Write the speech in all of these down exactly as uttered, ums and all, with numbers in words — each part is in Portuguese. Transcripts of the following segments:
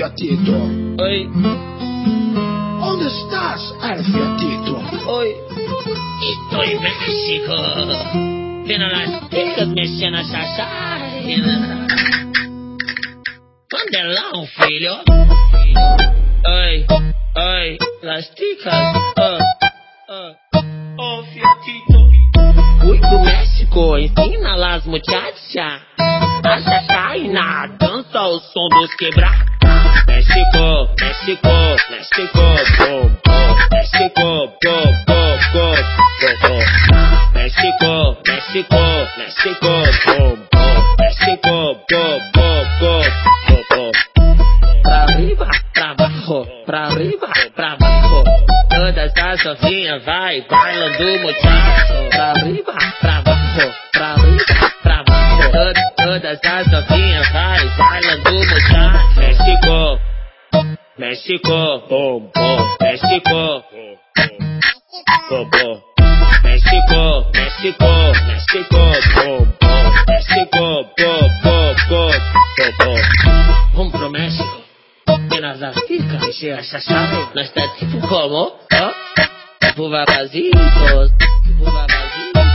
fiatito? Oi. ¿Dónde estás, el fiatito? Oi. Estou em México, vendo as ticas mexendo a chachina. Mandelão, filho. Oi, oi, las ticas. Oh, oh, oh, fiatito. Fui pro México, ensina las muchachas a chachina, dança o som dos quebrar. México, México, México, bom, bom. México, bom, bom, bom, bom, bom. México, México, México, bom, bom. México, bom, bom, bom, bom, bom. Pra arriba, pra baixo, pra arriba, pra baixo. Todas as novinhas vai bailando muchacho. Pra arriba, pra baixo, pra arriba, pra baixo. Todas, todas as novinhas vai bailando muchacho. México, México, bom, bom. México, bom, bom. México, México, México, bom, bom. México, bom, bom, bom, bom, bom. Vamos pro México, apenas as ticas, encher a chachada. Nós tá tipo como, ó, tipo vavazitos, tipo vavazitos.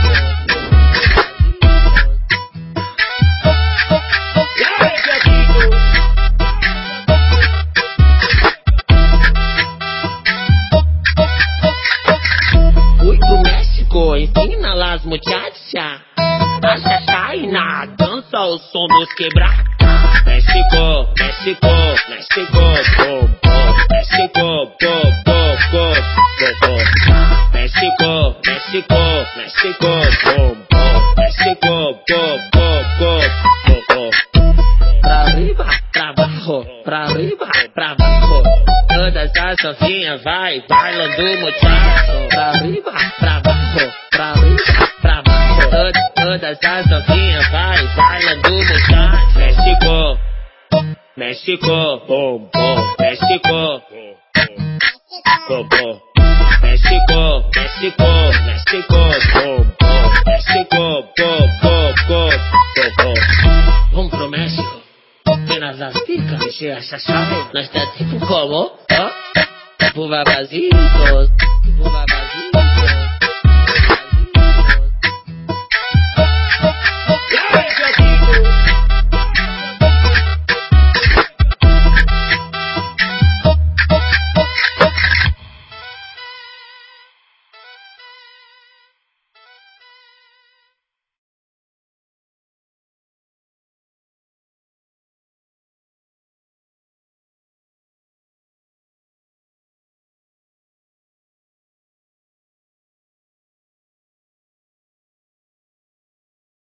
Ensina las muchachas a chachina, dança o som dos quebrar. México, México, México, bom, bom. México, bom, bom, bom, bom, bom. México, México, México, bom, bom. México, bom, bom, bom, bom, bom. Pra arriba, pra baixo, pra arriba, pra baixo. Todas as novinhas vai bailando muchacho. Pra arriba, pra baixo, pra arriba, pra baixo. Todas, todas as novinhas vai bailando muchacho. México, México, bom, bom. México, bom, bom. México, México, México, bom, bom. México, bom, bom, bom, bom, bom. Vamos pro México, apenas as ticas, encher a chachada. Nós tá tipo como, ó, tipo vavazitos, tipo vavazitos.